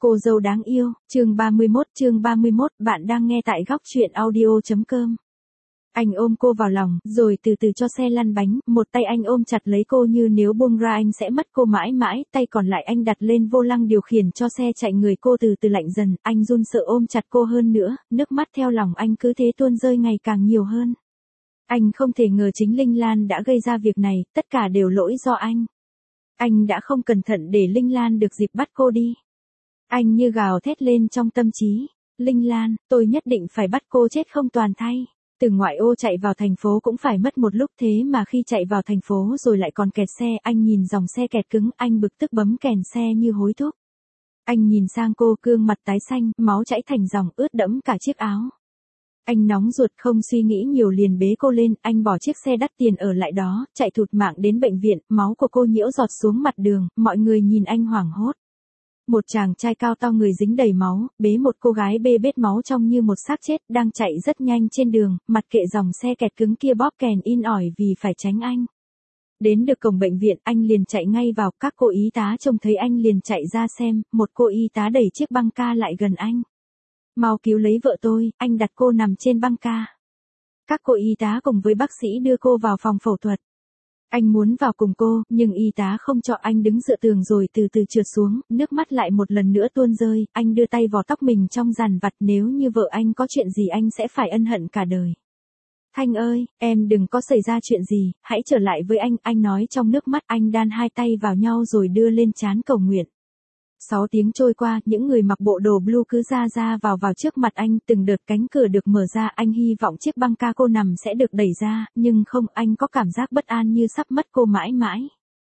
Cô dâu đáng yêu, chương 31, bạn đang nghe tại góc truyện audio.com. Anh ôm cô vào lòng, rồi từ từ cho xe lăn bánh, một tay anh ôm chặt lấy cô như nếu buông ra anh sẽ mất cô mãi mãi, tay còn lại anh đặt lên vô lăng điều khiển cho xe chạy, người cô từ từ lạnh dần, anh run sợ ôm chặt cô hơn nữa, nước mắt theo lòng anh cứ thế tuôn rơi ngày càng nhiều hơn. Anh không thể ngờ chính Linh Lan đã gây ra việc này, tất cả đều lỗi do anh. Anh đã không cẩn thận để Linh Lan được dịp bắt cô đi. Anh như gào thét lên trong tâm trí, Linh Lan, tôi nhất định phải bắt cô chết không toàn thay. Từ ngoại ô chạy vào thành phố cũng phải mất một lúc, thế mà khi chạy vào thành phố rồi lại còn kẹt xe, anh nhìn dòng xe kẹt cứng, anh bực tức bấm kèn xe như hối thúc. Anh nhìn sang cô, gương mặt tái xanh, máu chảy thành dòng, ướt đẫm cả chiếc áo. Anh nóng ruột không suy nghĩ nhiều liền bế cô lên, anh bỏ chiếc xe đắt tiền ở lại đó, chạy thụt mạng đến bệnh viện, máu của cô nhiễu giọt xuống mặt đường, mọi người nhìn anh hoảng hốt. Một chàng trai cao to người dính đầy máu, bế một cô gái bê bết máu trông như một xác chết, đang chạy rất nhanh trên đường, mặc kệ dòng xe kẹt cứng kia bóp kèn in ỏi vì phải tránh anh. Đến được cổng bệnh viện, anh liền chạy ngay vào, các cô y tá trông thấy anh liền chạy ra xem, một cô y tá đẩy chiếc băng ca lại gần anh. Mau cứu lấy vợ tôi, anh đặt cô nằm trên băng ca. Các cô y tá cùng với bác sĩ đưa cô vào phòng phẫu thuật. Anh muốn vào cùng cô, nhưng y tá không cho, anh đứng dựa tường rồi từ từ trượt xuống, nước mắt lại một lần nữa tuôn rơi, anh đưa tay vào tóc mình trong dàn vặt, nếu như vợ anh có chuyện gì anh sẽ phải ân hận cả đời. Thanh ơi, em đừng có xảy ra chuyện gì, hãy trở lại với anh nói trong nước mắt, anh đan hai tay vào nhau rồi đưa lên trán cầu nguyện. 6 tiếng trôi qua, những người mặc bộ đồ blue cứ ra vào trước mặt anh, từng đợt cánh cửa được mở ra, anh hy vọng chiếc băng ca cô nằm sẽ được đẩy ra, nhưng không, anh có cảm giác bất an như sắp mất cô mãi mãi.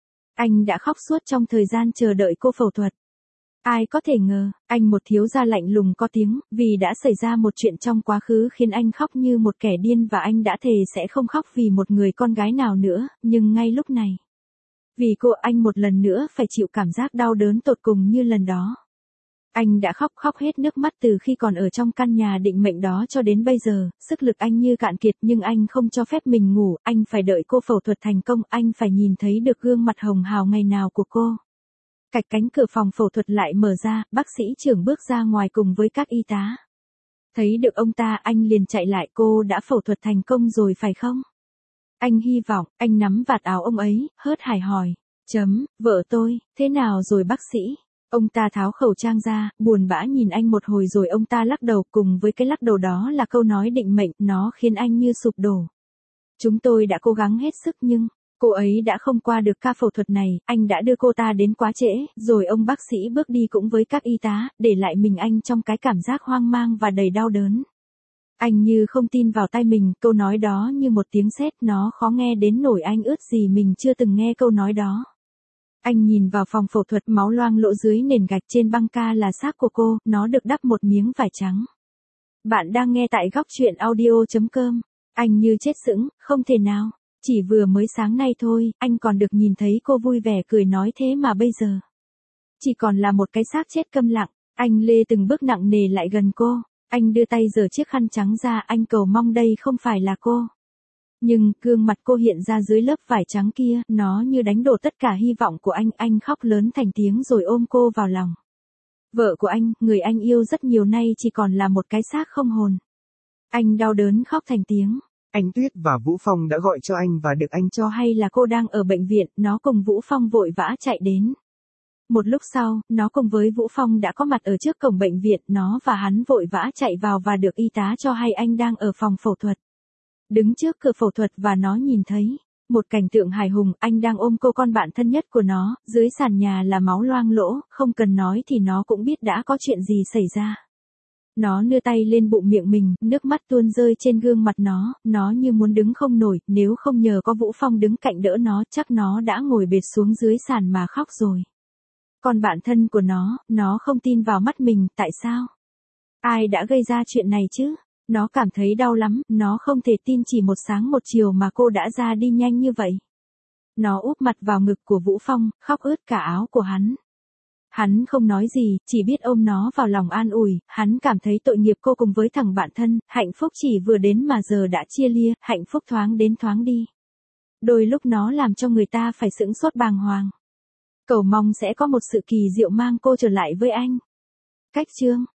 Anh đã khóc suốt trong thời gian chờ đợi cô phẫu thuật. Ai có thể ngờ, anh một thiếu gia lạnh lùng có tiếng, vì đã xảy ra một chuyện trong quá khứ khiến anh khóc như một kẻ điên và anh đã thề sẽ không khóc vì một người con gái nào nữa, nhưng ngay lúc này. Vì cô, anh một lần nữa phải chịu cảm giác đau đớn tột cùng như lần đó. Anh đã khóc hết nước mắt từ khi còn ở trong căn nhà định mệnh đó cho đến bây giờ, sức lực anh như cạn kiệt nhưng anh không cho phép mình ngủ, anh phải đợi cô phẫu thuật thành công, anh phải nhìn thấy được gương mặt hồng hào ngày nào của cô. Cạch cánh cửa phòng phẫu thuật lại mở ra, bác sĩ trưởng bước ra ngoài cùng với các y tá. Thấy được ông ta, anh liền chạy lại, cô đã phẫu thuật thành công rồi phải không? Anh hy vọng, anh nắm vạt áo ông ấy, hớt hải hỏi. Vợ tôi, thế nào rồi bác sĩ? Ông ta tháo khẩu trang ra, buồn bã nhìn anh một hồi rồi ông ta lắc đầu, cùng với cái lắc đầu đó là câu nói định mệnh, nó khiến anh như sụp đổ. Chúng tôi đã cố gắng hết sức nhưng, cô ấy đã không qua được ca phẫu thuật này, anh đã đưa cô ta đến quá trễ, rồi ông bác sĩ bước đi cũng với các y tá, để lại mình anh trong cái cảm giác hoang mang và đầy đau đớn. Anh như không tin vào tai mình, câu nói đó như một tiếng sét, nó khó nghe đến nỗi anh ước gì mình chưa từng nghe câu nói đó. Anh nhìn vào phòng phẫu thuật, máu loang lỗ dưới nền gạch, trên băng ca là xác của cô, nó được đắp một miếng vải trắng. Bạn đang nghe tại góc truyện audio.com. Anh như chết sững, không thể nào. Chỉ vừa mới sáng nay thôi, anh còn được nhìn thấy cô vui vẻ cười nói, thế mà bây giờ. Chỉ còn là một cái xác chết câm lặng. Anh lê từng bước nặng nề lại gần cô. Anh đưa tay giở chiếc khăn trắng ra, anh cầu mong đây không phải là cô. Nhưng, gương mặt cô hiện ra dưới lớp vải trắng kia, nó như đánh đổ tất cả hy vọng của anh khóc lớn thành tiếng rồi ôm cô vào lòng. Vợ của anh, người anh yêu rất nhiều nay chỉ còn là một cái xác không hồn. Anh đau đớn khóc thành tiếng. Anh Tuyết và Vũ Phong đã gọi cho anh và được anh cho hay là cô đang ở bệnh viện, nó cùng Vũ Phong vội vã chạy đến. Một lúc sau, nó cùng với Vũ Phong đã có mặt ở trước cổng bệnh viện, nó và hắn vội vã chạy vào và được y tá cho hay anh đang ở phòng phẫu thuật. Đứng trước cửa phẫu thuật và nó nhìn thấy một cảnh tượng hài hùng, anh đang ôm cô con bạn thân nhất của nó, dưới sàn nhà là máu loang lỗ, không cần nói thì nó cũng biết đã có chuyện gì xảy ra. Nó đưa tay lên bụng miệng mình, nước mắt tuôn rơi trên gương mặt nó như muốn đứng không nổi, nếu không nhờ có Vũ Phong đứng cạnh đỡ nó chắc nó đã ngồi bệt xuống dưới sàn mà khóc rồi. Còn bạn thân của nó không tin vào mắt mình, tại sao? Ai đã gây ra chuyện này chứ? Nó cảm thấy đau lắm, nó không thể tin chỉ một sáng một chiều mà cô đã ra đi nhanh như vậy. Nó úp mặt vào ngực của Vũ Phong, khóc ướt cả áo của hắn. Hắn không nói gì, chỉ biết ôm nó vào lòng an ủi, hắn cảm thấy tội nghiệp cô cùng với thằng bạn thân, hạnh phúc chỉ vừa đến mà giờ đã chia lia, hạnh phúc thoáng đến thoáng đi. Đôi lúc nó làm cho người ta phải sững sốt bàng hoàng. Cầu mong sẽ có một sự kỳ diệu mang cô trở lại với anh. Cách chương